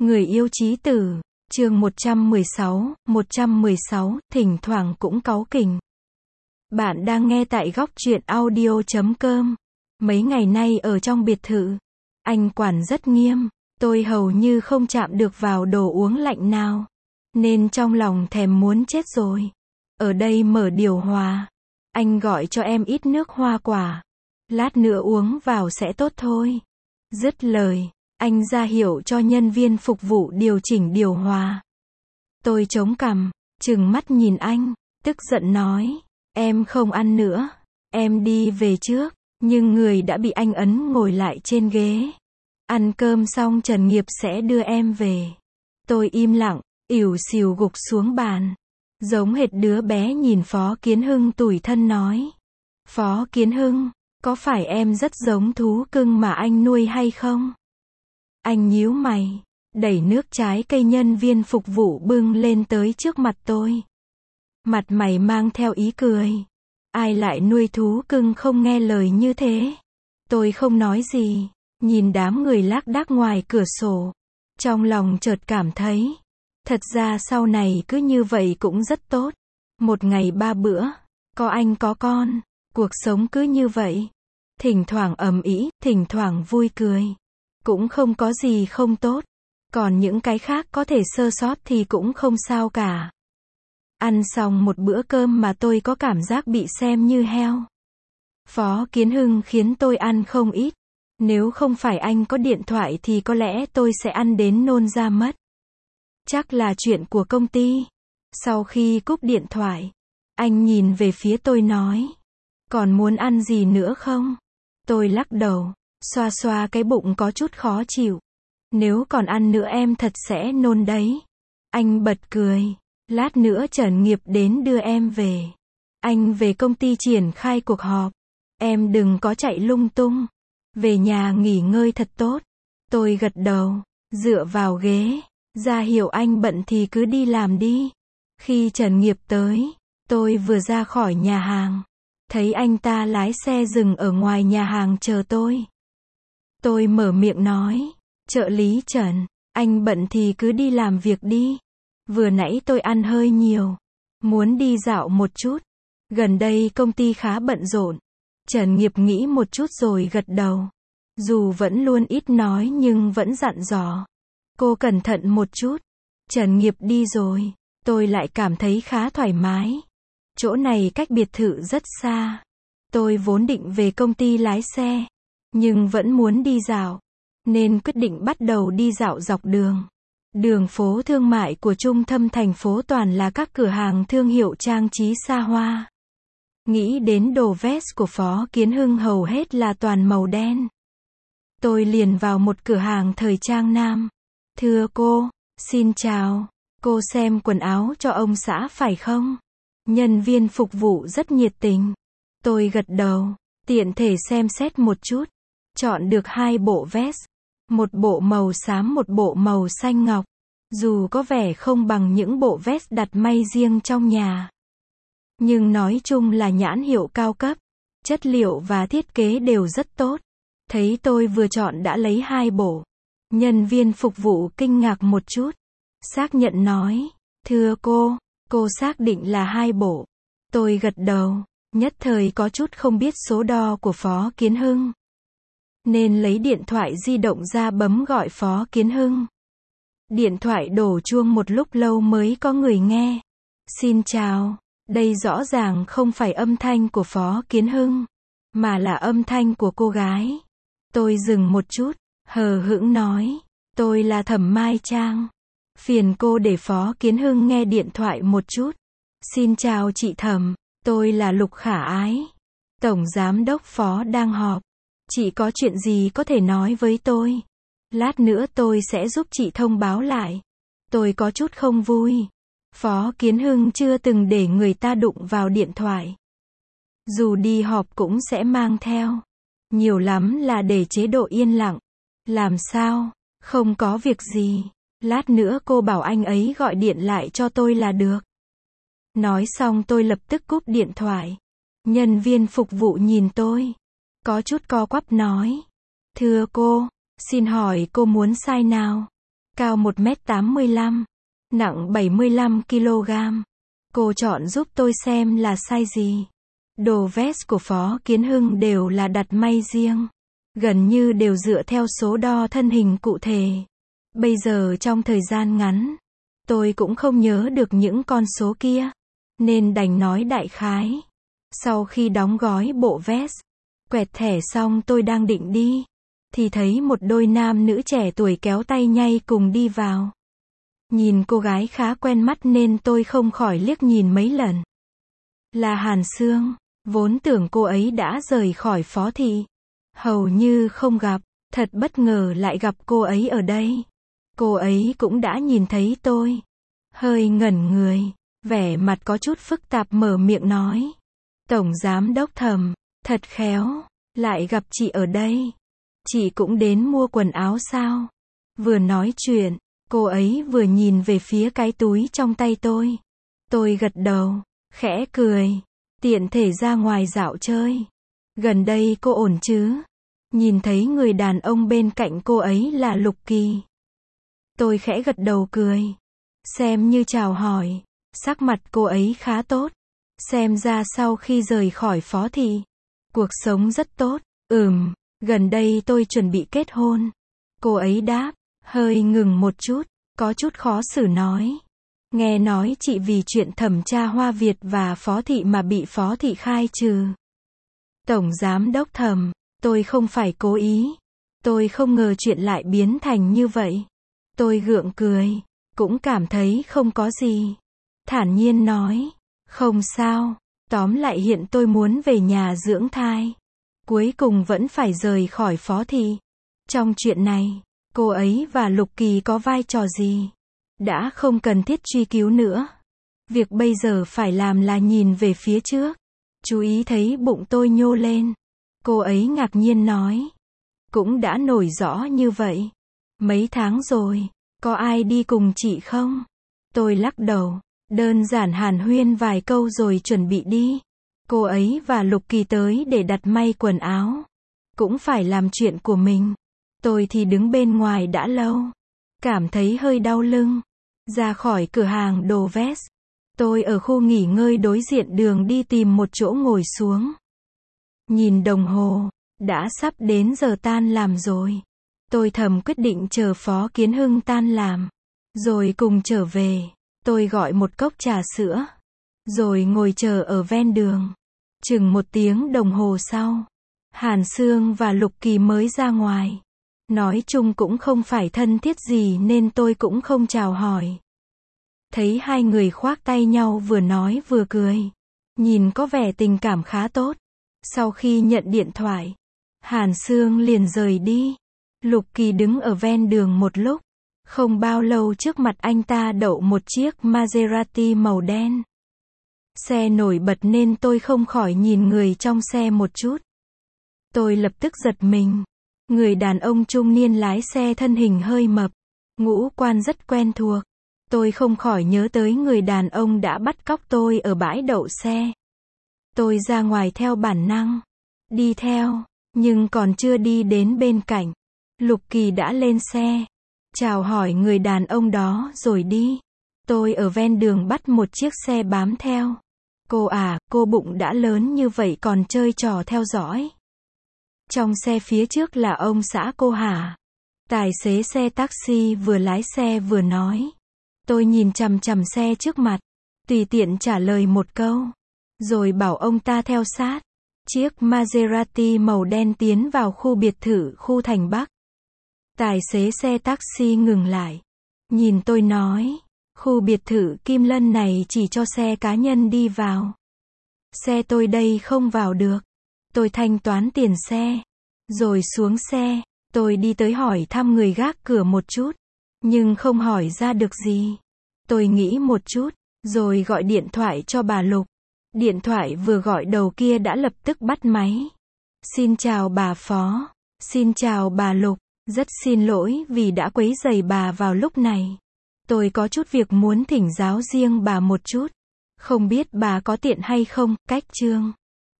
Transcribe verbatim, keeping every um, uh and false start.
Người yêu chí tử, chương một trăm mười sáu, một trăm mười sáu, thỉnh thoảng cũng cáu kỉnh. Bạn đang nghe tại góc truyện audio chấm com. Mấy ngày nay ở trong biệt thự, anh quản rất nghiêm, tôi hầu như không chạm được vào đồ uống lạnh nào, nên trong lòng thèm muốn chết rồi. Ở đây mở điều hòa, anh gọi cho em ít nước hoa quả, lát nữa uống vào sẽ tốt thôi. Dứt lời, anh ra hiệu cho nhân viên phục vụ điều chỉnh điều hòa. Tôi chống cằm, trừng mắt nhìn anh, tức giận nói, em không ăn nữa, em đi về trước, nhưng người đã bị anh ấn ngồi lại trên ghế. Ăn cơm xong Trần Nghiệp sẽ đưa em về. Tôi im lặng, ỉu xìu gục xuống bàn, giống hệt đứa bé nhìn Phó Kiến Hưng tủi thân nói. Phó Kiến Hưng, có phải em rất giống thú cưng mà anh nuôi hay không? Anh nhíu mày, đẩy nước trái cây nhân viên phục vụ bưng lên tới trước mặt tôi. Mặt mày mang theo ý cười. Ai lại nuôi thú cưng không nghe lời như thế? Tôi không nói gì, nhìn đám người lác đác ngoài cửa sổ. Trong lòng chợt cảm thấy, thật ra sau này cứ như vậy cũng rất tốt. Một ngày ba bữa, có anh có con, cuộc sống cứ như vậy. Thỉnh thoảng ầm ĩ, thỉnh thoảng vui cười. Cũng không có gì không tốt. Còn những cái khác có thể sơ sót thì cũng không sao cả. Ăn xong một bữa cơm mà tôi có cảm giác bị xem như heo. Phó Kiến Hưng khiến tôi ăn không ít. Nếu không phải anh có điện thoại thì có lẽ tôi sẽ ăn đến nôn ra mất. Chắc là chuyện của công ty. Sau khi cúp điện thoại, anh nhìn về phía tôi nói, còn muốn ăn gì nữa không? Tôi lắc đầu, xoa xoa cái bụng có chút khó chịu. Nếu còn ăn nữa em thật sẽ nôn đấy. Anh bật cười, lát nữa Trần Nghiệp đến đưa em về. Anh về công ty triển khai cuộc họp. Em đừng có chạy lung tung. Về nhà nghỉ ngơi thật tốt. Tôi gật đầu, dựa vào ghế, ra hiệu anh bận thì cứ đi làm đi. Khi Trần Nghiệp tới, tôi vừa ra khỏi nhà hàng, thấy anh ta lái xe dừng ở ngoài nhà hàng chờ tôi. Tôi mở miệng nói, trợ lý Trần, anh bận thì cứ đi làm việc đi. Vừa nãy tôi ăn hơi nhiều, muốn đi dạo một chút. Gần đây công ty khá bận rộn. Trần Nghiệp nghĩ một chút rồi gật đầu. Dù vẫn luôn ít nói nhưng vẫn dặn dò, cô cẩn thận một chút. Trần Nghiệp đi rồi, tôi lại cảm thấy khá thoải mái. Chỗ này cách biệt thự rất xa. Tôi vốn định về công ty lái xe, nhưng vẫn muốn đi dạo, nên quyết định bắt đầu đi dạo dọc đường. Đường phố thương mại của trung tâm thành phố toàn là các cửa hàng thương hiệu trang trí xa hoa. Nghĩ đến đồ vest của Phó Kiến Hưng hầu hết là toàn màu đen. Tôi liền vào một cửa hàng thời trang nam. Thưa cô, xin chào, cô xem quần áo cho ông xã phải không? Nhân viên phục vụ rất nhiệt tình. Tôi gật đầu, tiện thể xem xét một chút. Chọn được hai bộ vest. Một bộ màu xám một bộ màu xanh ngọc. Dù có vẻ không bằng những bộ vest đặt may riêng trong nhà, nhưng nói chung là nhãn hiệu cao cấp. Chất liệu và thiết kế đều rất tốt. Thấy tôi vừa chọn đã lấy hai bộ. Nhân viên phục vụ kinh ngạc một chút. Xác nhận nói, thưa cô, cô xác định là hai bộ. Tôi gật đầu, nhất thời có chút không biết số đo của Phó Kiến Hưng, nên lấy điện thoại di động ra bấm gọi Phó Kiến Hưng. Điện thoại đổ chuông một lúc lâu mới có người nghe. Xin chào, đây rõ ràng không phải âm thanh của Phó Kiến Hưng, mà là âm thanh của cô gái. Tôi dừng một chút, hờ hững nói, tôi là Thẩm Mai Trang. Phiền cô để Phó Kiến Hưng nghe điện thoại một chút. Xin chào chị Thẩm, tôi là Lục Khả Ái. Tổng Giám đốc Phó đang họp. Chị có chuyện gì có thể nói với tôi? Lát nữa tôi sẽ giúp chị thông báo lại. Tôi có chút không vui. Phó Kiến Hưng chưa từng để người ta đụng vào điện thoại. Dù đi họp cũng sẽ mang theo. Nhiều lắm là để chế độ yên lặng. Làm sao? Không có việc gì. Lát nữa cô bảo anh ấy gọi điện lại cho tôi là được. Nói xong tôi lập tức cúp điện thoại. Nhân viên phục vụ nhìn tôi, có chút co quắp nói, thưa cô, xin hỏi cô muốn size nào? cao một mét tám mươi lăm, nặng bảy mươi lăm ki lô gam. Cô chọn giúp tôi xem là size gì. Đồ vest của Phó Kiến Hưng đều là đặt may riêng, gần như đều dựa theo số đo thân hình cụ thể. Bây giờ trong thời gian ngắn, tôi cũng không nhớ được những con số kia, nên đành nói đại khái. Sau khi đóng gói bộ vest, quẹt thẻ xong tôi đang định đi, thì thấy một đôi nam nữ trẻ tuổi kéo tay nhay cùng đi vào. Nhìn cô gái khá quen mắt nên tôi không khỏi liếc nhìn mấy lần. Là Hàn Sương, vốn tưởng cô ấy đã rời khỏi Phó thị, hầu như không gặp, thật bất ngờ lại gặp cô ấy ở đây. Cô ấy cũng đã nhìn thấy tôi, hơi ngẩn người, vẻ mặt có chút phức tạp mở miệng nói. Tổng giám đốc Thẩm, thật khéo, lại gặp chị ở đây. Chị cũng đến mua quần áo sao? Vừa nói chuyện, cô ấy vừa nhìn về phía cái túi trong tay tôi. Tôi gật đầu, khẽ cười, tiện thể ra ngoài dạo chơi. Gần đây cô ổn chứ? Nhìn thấy người đàn ông bên cạnh cô ấy là Lục Kỳ. Tôi khẽ gật đầu cười, xem như chào hỏi. Sắc mặt cô ấy khá tốt, xem ra sau khi rời khỏi Phó thị, cuộc sống rất tốt. Ừm, gần đây tôi chuẩn bị kết hôn. Cô ấy đáp, hơi ngừng một chút, có chút khó xử nói. Nghe nói chị vì chuyện thẩm tra Hoa Việt và Phó thị mà bị Phó thị khai trừ. Tổng giám đốc Thẩm, tôi không phải cố ý. Tôi không ngờ chuyện lại biến thành như vậy. Tôi gượng cười, cũng cảm thấy không có gì. Thản nhiên nói, không sao, tóm lại hiện tôi muốn về nhà dưỡng thai. Cuối cùng vẫn phải rời khỏi Phó thị. Trong chuyện này, cô ấy và Lục Kỳ có vai trò gì? Đã không cần thiết truy cứu nữa. Việc bây giờ phải làm là nhìn về phía trước. Chú ý thấy bụng tôi nhô lên. Cô ấy ngạc nhiên nói. Cũng đã nổi rõ như vậy. Mấy tháng rồi, có ai đi cùng chị không? Tôi lắc đầu, đơn giản hàn huyên vài câu rồi chuẩn bị đi. Cô ấy và Lục Kỳ tới để đặt may quần áo. Cũng phải làm chuyện của mình. Tôi thì đứng bên ngoài đã lâu. Cảm thấy hơi đau lưng. Ra khỏi cửa hàng đồ vest. Tôi ở khu nghỉ ngơi đối diện đường đi tìm một chỗ ngồi xuống. Nhìn đồng hồ, đã sắp đến giờ tan làm rồi. Tôi thầm quyết định chờ Phó Kiến Hưng tan làm, rồi cùng trở về. Tôi gọi một cốc trà sữa, rồi ngồi chờ ở ven đường. Chừng một tiếng đồng hồ sau, Hàn Sương và Lục Kỳ mới ra ngoài. Nói chung cũng không phải thân thiết gì nên tôi cũng không chào hỏi. Thấy hai người khoác tay nhau vừa nói vừa cười. Nhìn có vẻ tình cảm khá tốt. Sau khi nhận điện thoại, Hàn Sương liền rời đi. Lục Kỳ đứng ở ven đường một lúc. Không bao lâu trước mặt anh ta đậu một chiếc Maserati màu đen. Xe nổi bật nên tôi không khỏi nhìn người trong xe một chút. Tôi lập tức giật mình. Người đàn ông trung niên lái xe thân hình hơi mập, ngũ quan rất quen thuộc. Tôi không khỏi nhớ tới người đàn ông đã bắt cóc tôi ở bãi đậu xe. Tôi ra ngoài theo bản năng, đi theo, nhưng còn chưa đi đến bên cạnh. Lục Kỳ đã lên xe, chào hỏi người đàn ông đó rồi đi. Tôi ở ven đường bắt một chiếc xe bám theo. Cô à, cô bụng đã lớn như vậy còn chơi trò theo dõi. Trong xe phía trước là ông xã cô hả? Tài xế xe taxi vừa lái xe vừa nói. Tôi nhìn chằm chằm xe trước mặt, tùy tiện trả lời một câu, rồi bảo ông ta theo sát. Chiếc Maserati màu đen tiến vào khu biệt thự khu thành Bắc. Tài xế xe taxi ngừng lại, nhìn tôi nói, khu biệt thự Kim Lân này chỉ cho xe cá nhân đi vào. Xe tôi đây không vào được. Tôi thanh toán tiền xe, rồi xuống xe. Tôi đi tới hỏi thăm người gác cửa một chút, nhưng không hỏi ra được gì. Tôi nghĩ một chút, rồi gọi điện thoại cho bà Lục. Điện thoại vừa gọi đầu kia đã lập tức bắt máy. Xin chào bà Phó. Xin chào bà Lục. Rất xin lỗi vì đã quấy rầy bà vào lúc này. Tôi có chút việc muốn thỉnh giáo riêng bà một chút. Không biết bà có tiện hay không, cách chương.